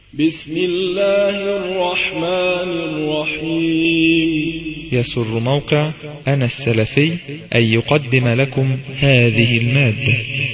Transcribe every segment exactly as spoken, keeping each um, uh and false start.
بسم الله الرحمن الرحيم. يسر موقع أنا السلفي أن يقدم لكم هذه المادة.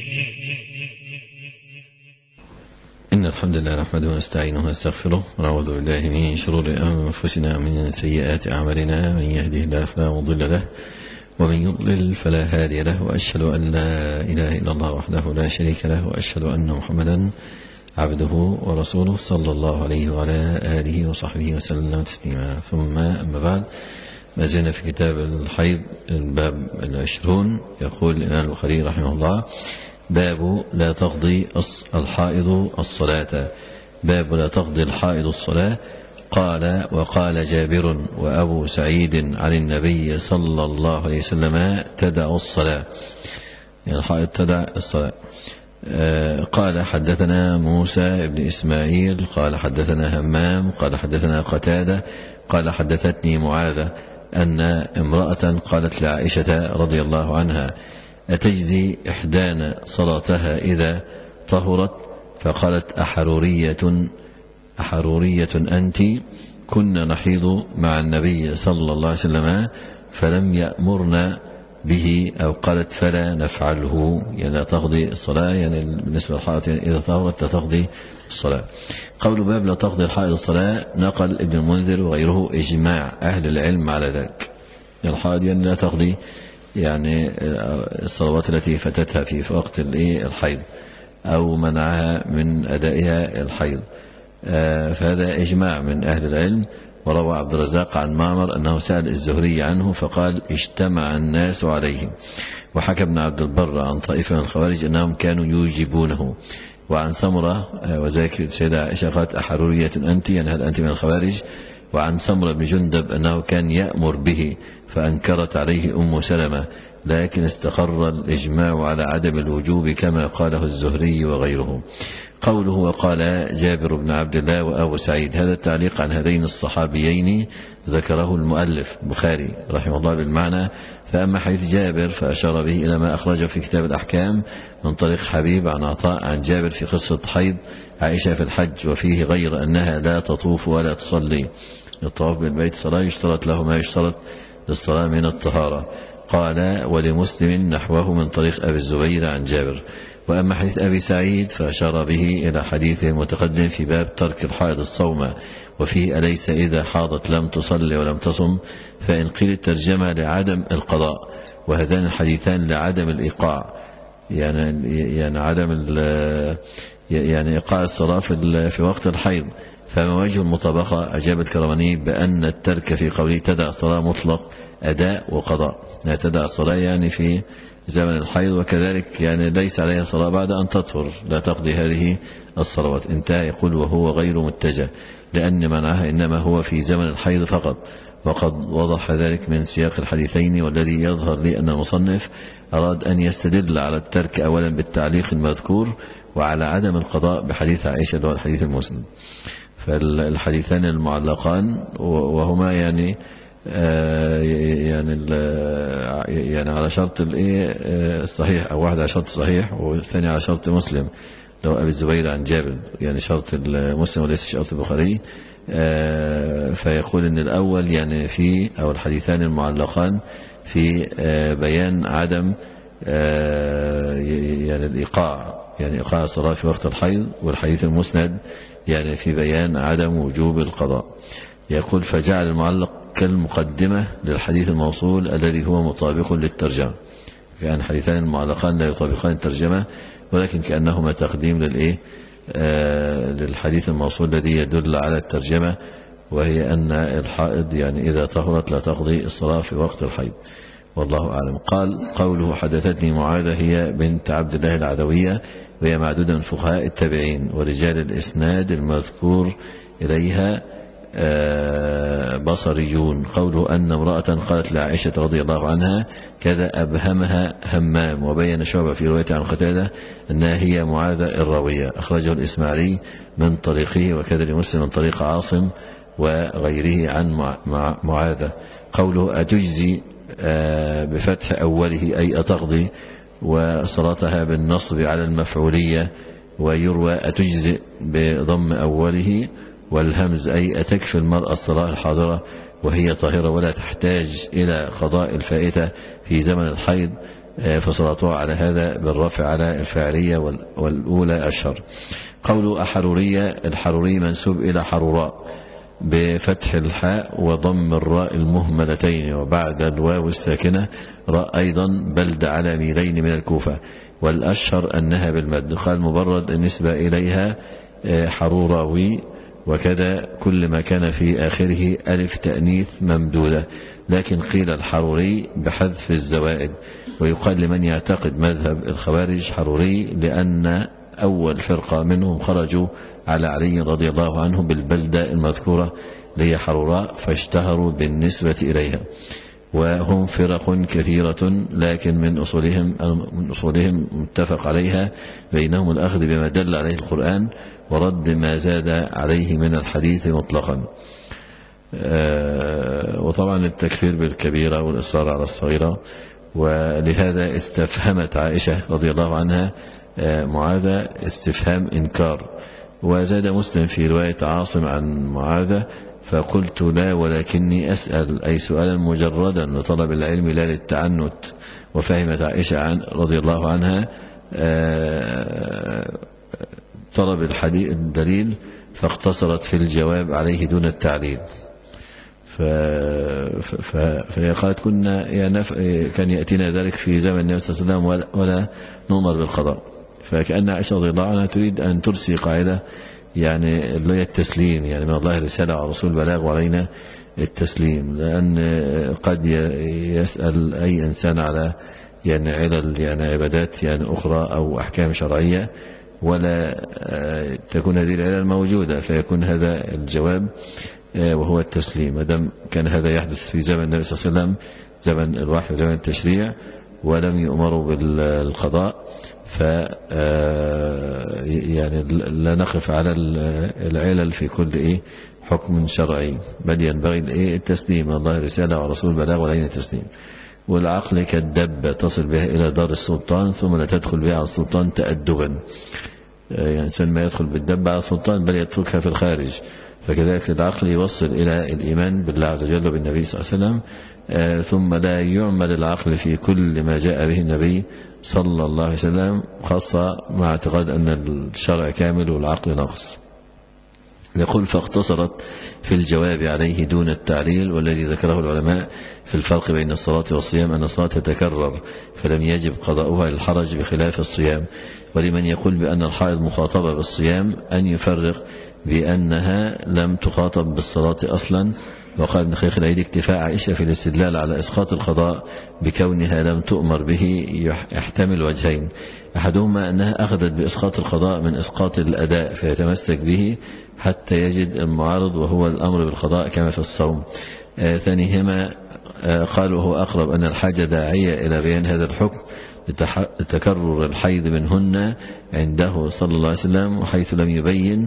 إن الحمد لله نحمده ونستعينه ونستغفره ونعوذ بالله من شرور أنفسنا ومن سيئات أعمالنا، من يهده الله فلا مضل له ومن يضلل فلا هادي له، وأشهد أن لا إله إلا الله وحده لا شريك له، وأشهد أن محمدا عبده ورسوله صلى الله عليه وعلى آله وصحبه وسلم تسليما. ثم أما بعد، ما زلنا في كتاب الحيض الباب العشرون. يقول الإمام البخاري رحمه الله: باب لا تقضي الحائض الصلاة. باب لا تقضي الحائض الصلاة. قال: وقال جابر وأبو سعيد عن النبي صلى الله عليه وسلم: تدع الصلاة، يعني الحائض تدع الصلاة. قال: حدثنا موسى بن إسماعيل قال حدثنا همام قال حدثنا قتادة قال حدثتني معاذة أن امرأة قالت لعائشة رضي الله عنها: أتجزي إحدانا صلاتها إذا طهرت؟ فقالت: أحرورية أحرورية أنت؟ كنا نحيض مع النبي صلى الله عليه وسلم فلم يأمرنا به، أو قالت: فلا نفعله، يعني لا تقضي الصلاة، يعني بالنسبة للحائض إذا طهرت لا تقضي الصلاة. قول باب لا تقضي الحائض الصلاة، نقل ابن المنذر وغيره إجماع أهل العلم على ذلك. الحائض يعني لا تقضي يعني الصلوات التي فاتتها في وقت الحيض أو منعها من أدائها الحيض، فهذا إجماع من أهل العلم. وروى عبد الرزاق عن معمر أنه سأل الزهري عنه فقال: اجتمع الناس عليه. وحكى ابن عبد البر عن طائفة من الخوارج أنهم كانوا يوجبونه. وعن سمرة وذلك السيدة عائشة قالت: أحرورية أنت؟ يعني هل أنت من الخوارج؟ وعن سمرة بن جندب أنه كان يأمر به فأنكرت عليه أم سلمة، لكن استقر الإجماع على عدم الوجوب كما قاله الزهري وغيره. قوله: وقال جابر بن عبد الله وأبو سعيد، هذا التعليق عن هذين الصحابيين ذكره المؤلف البخاري رحمه الله بالمعنى. فأما حديث جابر فأشار به إلى ما أخرجه في كتاب الأحكام من طريق حبيب عن عطاء عن جابر في قصة حيض عائشة في الحج، وفيه غير أنها لا تطوف ولا تصلي. الطواف بالبيت صلاة يشترط له ما يشترط للصلاة من الطهارة. قال: ولمسلم نحوه من طريق أبي الزبير عن جابر. وأما حديث أبي سعيد فأشار به إلى حديثه المتقدم في باب ترك الحائض الصوم، وفيه: أليس إذا حاضت لم تصلي ولم تصم؟ فإن قيل الترجمة لعدم القضاء، وهذان الحديثان لعدم الإيقاع، يعني يعني عدم يعني إيقاع الصلاة في في وقت الحيض. فما وجه المطابقة؟ أجاب الكرماني بأن الترك في قوله تدع الصلاة مطلق أداء وقضاء، يعني تدع الصلاة يعني في زمن الحيض، وكذلك يعني ليس عليها صلاة بعد أن تطهر، لا تقضي هذه الصلوات. انتهى. يقول: وهو غير متجه، لأن منعها إنما هو في زمن الحيض فقط، وقد وضح ذلك من سياق الحديثين. والذي يظهر لي أن المصنف أراد أن يستدل على الترك أولا بالتعليق المذكور، وعلى عدم القضاء بحديث عائشة اللي هو الحديث المسند. فالحديثان المعلقان وهما يعني آه يعني يعني على شرط الايه الصحيح، او واحد على شرط الصحيح والثاني على شرط مسلم لو ابي الزبير عن جابر، يعني شرط المسلم وليس شرط البخاري. آه فيقول ان الاول يعني في او الحديثان المعلقان في آه بيان عدم آه يعني الايقاع، يعني ايقاع الصلاه في وقت الحيض، والحديث المسند يعني في بيان عدم وجوب القضاء. يقول: فجعل المعلق كالمقدمة للحديث الموصول الذي هو مطابق للترجمة. كأن حديثان المعلقان لا يطابقان الترجمة، ولكن كأنهما تقديم للإيه آه للحديث الموصول الذي يدل على الترجمة، وهي أن الحائض يعني إذا طهرت لا تقضي الصلاة في وقت الحيض، والله أعلم. قال: قوله حدثتني معاذة هي بنت عبد الله العدوية، وهي معدودة من فقهاء التابعين، ورجال الإسناد المذكور إليها بصريون. قوله أن امرأة قالت لعائشة رضي الله عنها كذا أبهمها همام، وبين شعبة في رواية عن قتادة أنها هي معاذة الراوية، أخرجه الإسماعيلي من طريقه، وكذا لمسلم من طريق عاصم وغيره عن معاذة. قوله أتجزي بفتح أوله أي أتقضي، وصلاتها بالنصب على المفعولية ويروى أتجزئ بضم أوله والهمز أي أتكفي المرأة الصلاة الحاضرة وهي طاهرة ولا تحتاج إلى قضاء الفائتة في زمن الحيض، فصلاتها على هذا بالرفع على الفاعلية والأولى أشهر. قول أحرورية، الحروري منسوب إلى حروراء بفتح الحاء وضم الراء المهملتين وبعد الواو الساكنة راء أيضا بلد على ميلين من الكوفة، والأشهر أنها بالمد. قال مبرد النسبة إليها حروراوي، وكذا كل ما كان في آخره ألف تأنيث ممدودة، لكن قيل الحروري بحذف الزوائد. ويقال لمن يعتقد مذهب الخوارج حروري لأن أول فرقة منهم خرجوا على علي رضي الله عنه بالبلدة المذكورة لهي حروراء فاشتهروا بالنسبة إليها، وهم فرق كثيرة لكن من أصولهم من أصولهم متفق عليها بينهم الأخذ بما دل عليه القرآن ورد ما زاد عليه من الحديث مطلقا. وطبعا التكفير بالكبيرة والإصرار على الصغيرة. ولهذا استفهمت عائشة رضي الله عنها معاذة استفهام إنكار. وزاد مسلم في رواية عاصم عن معاذة فقلت لا ولكني أسأل، أي سؤالا مجردا لطلب العلم لا للتعنت. وفهمت عائشة عن رضي الله عنها طلب الحديث الدليل فاقتصرت في الجواب عليه دون التعليل. فهي قالت كنا يعني كان يأتينا ذلك في زمن النبي صلى الله عليه وسلم ولا نؤمر بالقضاء. فكأن عائشة رضي الله عنها تريد أن ترسي قاعدة يعني اللي هي التسليم، يعني من الله الرسالة على رسول البلاغ وعلينا التسليم، لأن قد يسأل أي إنسان على يعني علل يعني عبادات يعني أخرى أو أحكام شرعية ولا تكون هذه العلل موجودة، فيكون هذا الجواب وهو التسليم. مدام كان هذا يحدث في زمن النبي صلى الله عليه وسلم زمن الوحي وزمن التشريع ولم يؤمروا بالقضاء، ف يعني لا نقف على العلل في كل إيه حكم شرعي، بل ينبغي الإيه التسليم، الله رسالة ورسول البلاغ ولين التسليم. والعقل كالدبة تصل بها إلى دار السلطان ثم لا تدخل بها على السلطان تأدبا، يعني إنسان ما يدخل بالدبة على السلطان بل يتركها في الخارج. فكذلك العقل يوصل إلى الإيمان بالله عز وجل وبالنبي صلى الله عليه وسلم، آه ثم لا يعمل العقل في كل ما جاء به النبي صلى الله عليه وسلم، خاصة مع اعتقاد أن الشرع كامل والعقل ناقص. يقول فاقتصرت في الجواب عليه دون التعليل، والذي ذكره العلماء في الفرق بين الصلاة والصيام أن الصلاة تتكرر فلم يجب قضاؤها للحرج بخلاف الصيام. ولمن يقول بأن الحائض مخاطبة بالصيام أن يفرق بأنها لم تخاطب بالصلاة أصلا. وقال ابن خيخ العيد اكتفاء عائشة في الاستدلال على إسقاط القضاء بكونها لم تؤمر به يحتمل وجهين، أحدهما أنها أخذت بإسقاط القضاء من إسقاط الأداء فيتمسك به حتى يجد المعارض وهو الأمر بالقضاء كما في الصوم. آه ثانيهما آه قال وهو أقرب أن الحاجة داعية إلى بيان هذا الحكم لتكرر الحيض منهن عنده صلى الله عليه وسلم، وحيث لم يبين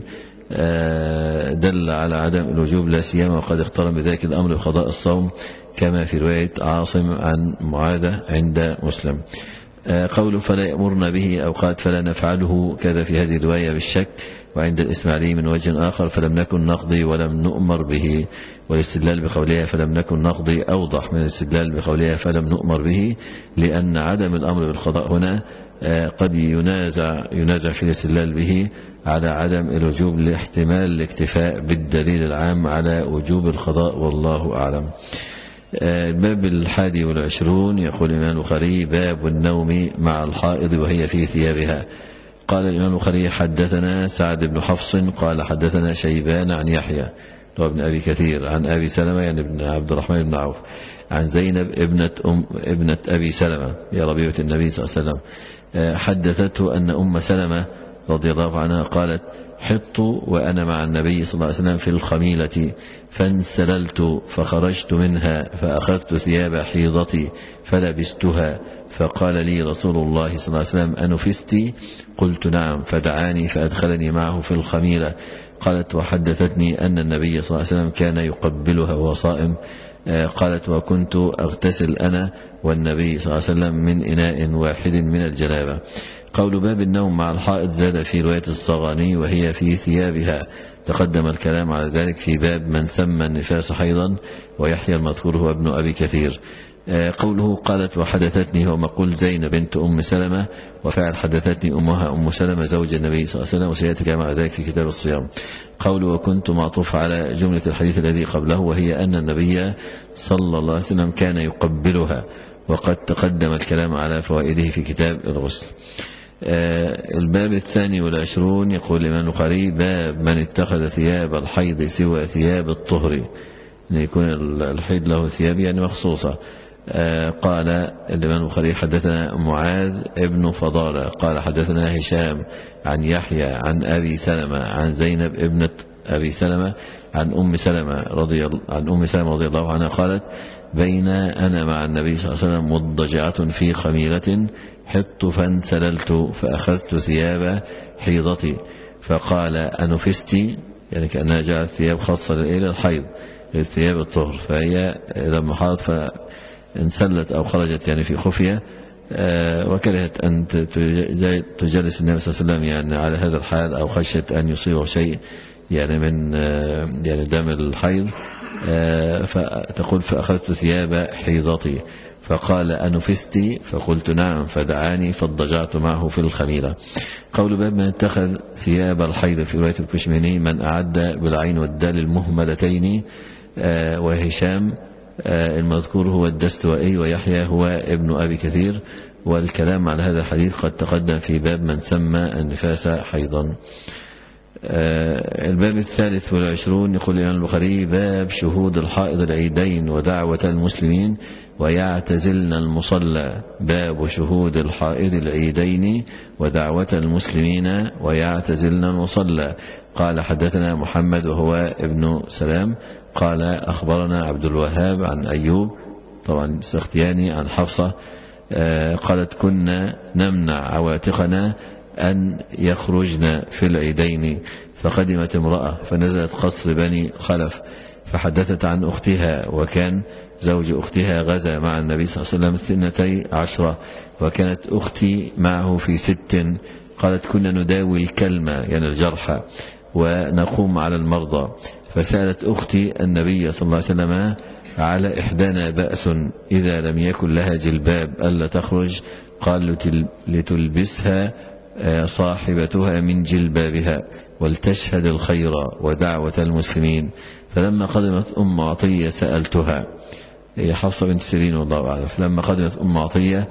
دل على عدم الوجوب لا سيما وقد اقترن بذلك الأمر بقضاء الصوم كما في رواية عاصم عن معاذة عند مسلم. قوله فلا يأمرنا به أو قال فلا نفعله كذا في هذه الرواية بالشك، وعند الإسماعيلي من وجه آخر فلم نكن نقضي ولم نؤمر به. والاستدلال بقولها فلم نكن نقضي أوضح من الاستدلال بقولها فلم نؤمر به، لأن عدم الأمر بالقضاء هنا قد ينازع ينازع في الاستدلال به على عدم الوجوب لاحتمال الاكتفاء بالدليل العام على وجوب القضاء، والله أعلم. الباب الحادي والعشرون يقول الإمام البخاري باب النوم مع الحائض وهي في ثيابها. قال الإمام البخاري حدثنا سعد بن حفص قال حدثنا شيبان عن يحيى وابن أبي كثير عن أبي سلمة يعني ابن عبد الرحمن بن عوف عن زينب ابنة, أم ابنة أبي سلمة يا ربيبة النبي صلى الله عليه وسلم حدثته أن أم سلمة رضي الله عنها قالت حطت وأنا مع النبي صلى الله عليه وسلم في الخميلة فانسللت فخرجت منها فأخذت ثياب حيضتي فلبستها فقال لي رسول الله صلى الله عليه وسلم أنفستي؟ قلت نعم، فدعاني فأدخلني معه في الخميلة. قالت وحدثتني أن النبي صلى الله عليه وسلم كان يقبلها وهو صائم قالت وكنت أغتسل أنا والنبي صلى الله عليه وسلم من إناء واحد من الجنابة. قول باب النوم مع الحائض زاد في رواية الصغاني وهي في ثيابها، تقدم الكلام على ذلك في باب من سمى النفاس حيضا، ويحيى المذكور هو ابن أبي كثير. قوله قالت وحدثتني هو مقول زينب بنت أم سلمة، وفعل حدثتني أمها أم سلمة زوج النبي صلى الله عليه وسلم، وسيأتي كلام على ذلك في كتاب الصيام. قوله وكنت معطوف على جملة الحديث الذي قبله، وهي أن النبي صلى الله عليه وسلم كان يقبلها، وقد تقدم الكلام على فوائده في كتاب الغسل. الباب الثاني والعشرون يقول الإمام البخاري باب من اتخذ ثياب الحيض سوى ثياب الطهر، أن يكون الحيض له ثياب يعني مخصوصة. قال الإمام البخاري حدثنا معاذ ابن فضالة قال حدثنا هشام عن يحيى عن أبي سلمة عن زينب ابنة أبي سلمة عن أم سلمة رضي عن أم سلمة رضي الله عنها قالت بين أنا مع النبي صلى الله عليه وسلم مضجعة في خميلة حط فانسللت فأخذت ثياب حيضتي فقال أنفستي، يعني كأنها جاءت ثياب خاصة إلى الحيض الثياب الطهر، فهي لما حاضت فانسلت أو خرجت يعني في خفية، وكرهت أن تجلس النبي صلى الله عليه وسلم يعني على هذا الحال، أو خشيت أن يصيبه شيء يعني من يعني دم الحيض، فتقول فأخذت ثياب حيضتي فقال أنفستي فقلت نعم فدعاني فاضطجعت معه في الخميلة. قول باب من اتخذ ثياب الحيض في رواية الكشميني من أعد بالعين والدال المهملتين، وهشام المذكور هو الدستوائي ويحيى هو ابن أبي كثير، والكلام على هذا الحديث قد تقدم في باب من سمى النفاس حيضا. الباب الثالث والعشرون يقول الإمام البخاري باب شهود الحائض العيدين ودعوة المسلمين ويعتزلن المصلى. باب شهود الحائض العيدين ودعوة المسلمين ويعتزلن المصلى. قال حدثنا محمد وهو ابن سلام قال أخبرنا عبد الوهاب عن أيوب طبعا السختياني عن حفصة قالت كنا نمنع عواتقنا أن يخرجن في العيدين، فقدمت امرأة فنزلت قصر بني خلف فحدثت عن أختها، وكان زوج أختها غزا مع النبي صلى الله عليه وسلم اثنتي عشرة، وكانت أختي معه في ست. قالت كنا نداوي الكلمة يعني الجرحى ونقوم على المرضى، فسألت أختي النبي صلى الله عليه وسلم على إحدانا بأس إذا لم يكن لها جلباب ألا تخرج؟ قال لتلبسها صاحبتها من جلبابها ولتشهد الخير ودعوة المسلمين. فلما قدمت أم عطية سألتها، هي حفصة بنت سيرين والله أعلم، فلما قدمت أم عطية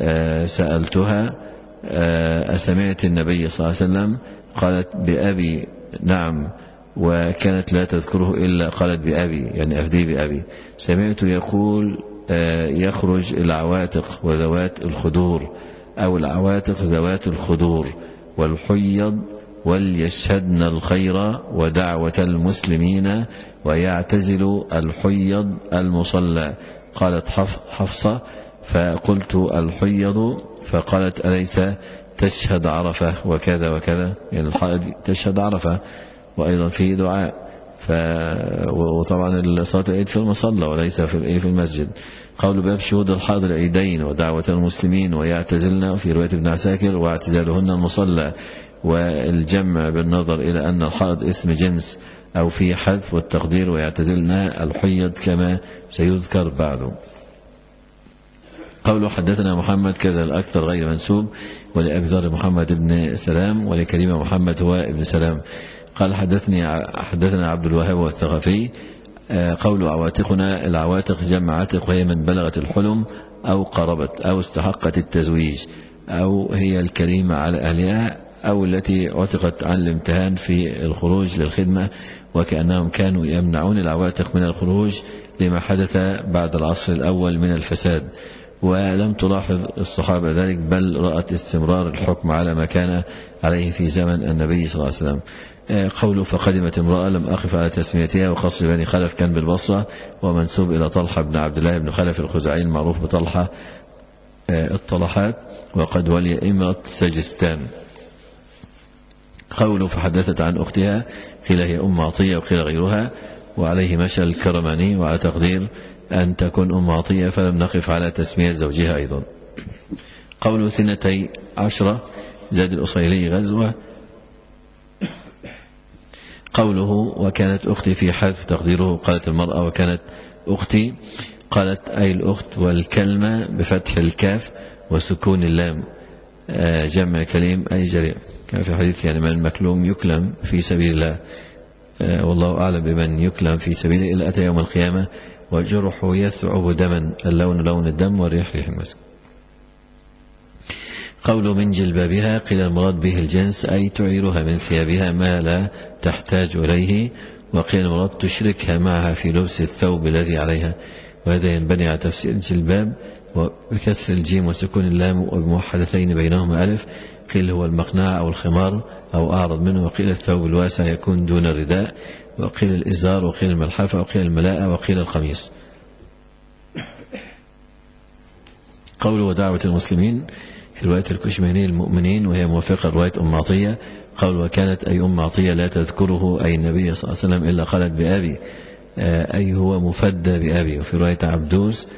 سألتها أسمعت النبي صلى الله عليه وسلم؟ قالت بأبي نعم، وكانت لا تذكره إلا قالت بأبي يعني أفدي بأبي. سمعت يقول يخرج العواتق وذوات الخدور أو العواتق ذوات الخدور والحيض وليشهدن الخير ودعوة المسلمين ويعتزل الحيض المصلى. قالت حفصة فقلت الحيض، فقالت أليس تشهد عرفة وكذا وكذا، يعني الحائض تشهد عرفة وأيضا في دعاء، ف... وطبعا صلاة العيد في المصلى وليس في في المسجد. قول باب شهود الحائض العيدين ودعوة المسلمين ويعتزلن في رواية ابن عساكر واعتزالهن المصلى، والجمع بالنظر إلى أن الحائض اسم جنس أو في حذف والتقدير ويعتزلن الحيض كما سيذكر بعده. قوله حدثنا محمد كذا الأكثر غير منسوب، ولأبي ذر محمد بن سلام ولكريم محمد هو ابن سلام. قال حدثني حدثنا عبد الوهاب والثقفي. قول عواتقنا، العواتق جمع عاتق وهي من بلغت الحلم أو قربت أو استحقت التزويج أو هي الكريمة على أهلها أو التي عتقت عن الامتهان في الخروج للخدمة، وكأنهم كانوا يمنعون العواتق من الخروج لما حدث بعد العصر الأول من الفساد، ولم تلاحظ الصحابة ذلك بل رأت استمرار الحكم على ما كان عليه في زمن النبي صلى الله عليه وسلم. قوله فقدمت امرأة لم أقف على تسميتها، وقصر بني خلف كان بالبصرة ومنسوب إلى طلحة بن عبد الله بن خلف الخزاعي المعروف بطلحة الطلحات، وقد ولي إمرة سجستان. قوله فحدثت عن أختها قيل هي أم عطية وقيل غيرها، وعليه مشى الكرماني وعلى تقدير أن تكون أم عطية فلم نقف على تسمية زوجها أيضا. قوله اثنتي عشرة زاد الأصيلي غزوة. قوله وكانت أختي في حذف تقديره قالت المرأة وكانت أختي، قالت أي الأخت، والكلمة بفتح الكاف وسكون اللام جمع كليم أي جريء. كان في حديث يعني من المكلوم يكلم في سبيل الله، والله أعلم بمن يكلم في سبيله إلا أتى يوم القيامة وجرحه يثعب دما، اللون لون الدم والريح ريح المسك. قوله من جلبابها قيل المراد به الجنس أي تعيرها من ثيابها ما لا تحتاج إليه، وقيل المراد تشركها معها في لبس الثوب الذي عليها، وهذا ينبني على تفسير الجلباب وبكسر الجيم وسكون اللام وبموحدتين بينهما ألف. قيل هو المقناع أو الخمار أو أعرض منه، وقيل الثوب الواسع يكون دون الرداء، وقيل الإزار، وقيل الملحفة، وقيل الملاءة، وقيل القميص. قوله ودعوة المسلمين في رواية الكشميهني المؤمنين، وهي موافقة رواية أم عطية. قول وكانت أي أم عطية لا تذكره أي النبي صلى الله عليه وسلم إلا قالت بأبي، أي هو مفدى بأبي. وفي رواية عبدوس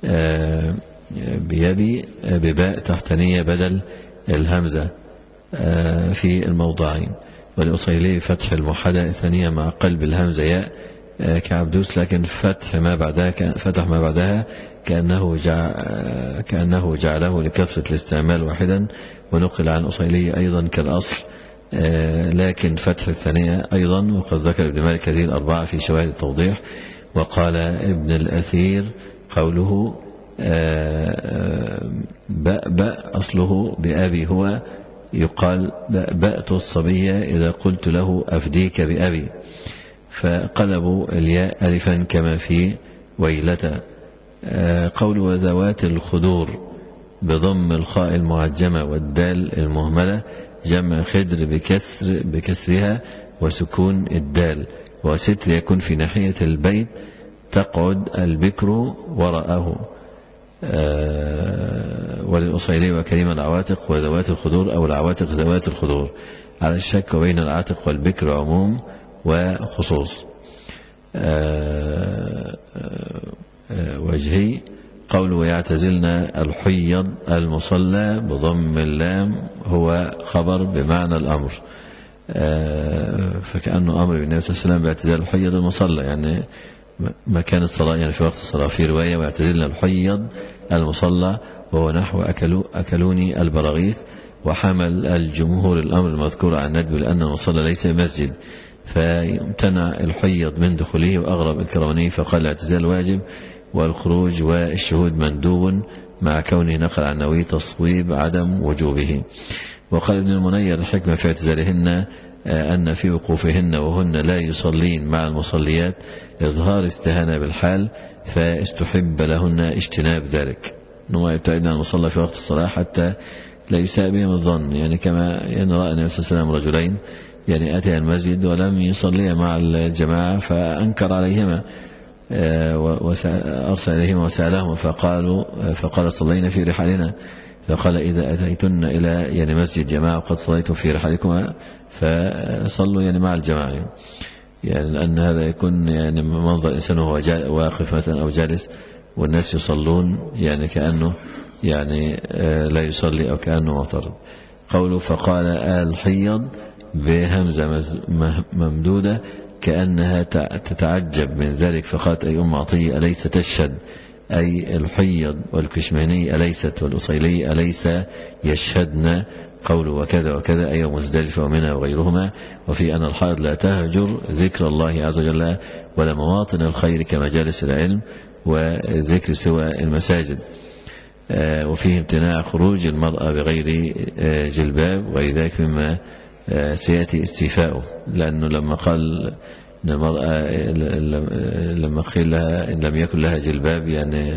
بيبي بباء تحتانية بدل الهمزة في الموضعين. والأصيلي فتح الموحدة الثانية مع قلب الهمزة ياء كعبدوس، لكن فتح ما بعدها فتح ما بعدها كأنه جع كأنه جعله لكثرة الاستعمال واحدا. ونقل عن أصيلي أيضا كالأصل، لكن فتح الثانية أيضا. وقد ذكر ابن مالك هذه الأربعة في شواهد التوضيح. وقال ابن الأثير قوله بأبأ أصله بأبي هو يقال بأبأت الصبية إذا قلت له أفديك بأبي، فقلبوا الياء ألفا كما في ويلة. قول وذوات الخدور بضم الخاء المعجمة والدال المهملة جمع خدر بكسر بكسرها وسكون الدال، وستر يكون في ناحية البيت تقعد البكر وراءه. أه وللأصيلي وكريم العواتق وذوات الخدور أو العواتق ذوات الخدور، على الشك بين العاتق والبكر عموم وخصوص. أه أه وجهي قول ويعتزلن الحيض المصلى بضم اللام هو خبر بمعنى الأمر، أه فكأنه أمر بالنبي صلى الله عليه وسلم باعتزال الحيض المصلى، يعني مكان الصلاة، يعني في وقت الصلاة. في رواية ويعتزلن الحيض المصلى وهو نحو أكلو أكلوني البراغيث. وحمل الجمهور الأمر المذكور عن ندب لأن المصلى ليس مسجد فيمتنع الحيض من دخوله. وأغرب الكرماني فقال الاعتزال واجب والخروج والشهود مندوب مع كونه نقل عن نووي تصويب عدم وجوبه. وقال ابن المنير الحكمة في اعتزالهن أن في وقوفهن وهن لا يصلين مع المصليات إظهار استهانة بالحال، فاستحب لهن اجتناب ذلك، أنه يبتعدن عن المصلى في وقت الصلاة حتى لا يساء بهم الظن. يعني كما يعني رأى النبي صلى الله عليه وسلم رجلين يعني أتيا المسجد ولم يصليا مع الجماعة فأنكر عليهما وأرسل إليهما وسألهما فقالوا فقال صلينا في رحالنا، فقال إذا أتيتن إلى يعني مسجد جماعة وقد صليتم في رحالكما فصلوا يعني مع الجماعة، يعني لأن هذا يكون يعني منظر الإنسان وهو واقف مثلا أو جالس والناس يصلون يعني كأنه يعني لا يصلي أو كأنه معترض. قوله فقال الحيض بهمزة ممدودة كأنها تتعجب من ذلك، فقالت أي أم عطية أليس تشهد، أي الحيض والكشماني أليست والأصيلي أليس يشهدن. قوله وكذا وكذا أي مزدلفة ومنها وغيرهما. وفي أن الحائض لا تهجر ذكر الله عز وجل ولا مواطن الخير كمجالس العلم وذكر سوى المساجد. وفيه امتناع خروج المرأة بغير جلباب، وغير ذلك مما سيأتي استيفاؤه، لأنه لما قال أن المرأة لما قيل لها إن لم يكن لها جلباب يعني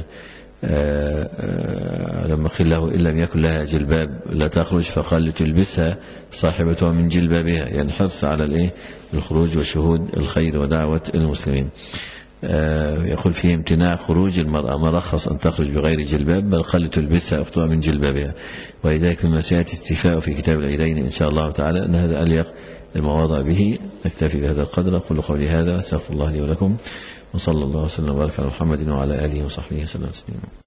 لما قيل له إن لم يكن لها جلباب لا تخرج، فقال لتلبسها صاحبتها من جلبابها، يعني حرص على الإيه الخروج وشهود الخير ودعوة المسلمين. يقول فيه امتناع خروج المرأة، ما رخص أن تخرج بغير جلباب بل قال لتلبسها أختها من جلبابها. ولذلك مما سيأتي استيفاء في كتاب العيدين إن شاء الله تعالى أن هذا أليق المواضع به. نكتفي بهذا القدر. أقول قولي هذا، أستغفر الله لي ولكم، وصلى الله وسلم وبارك على محمد وعلى آله وصحبه وسلم تسليما.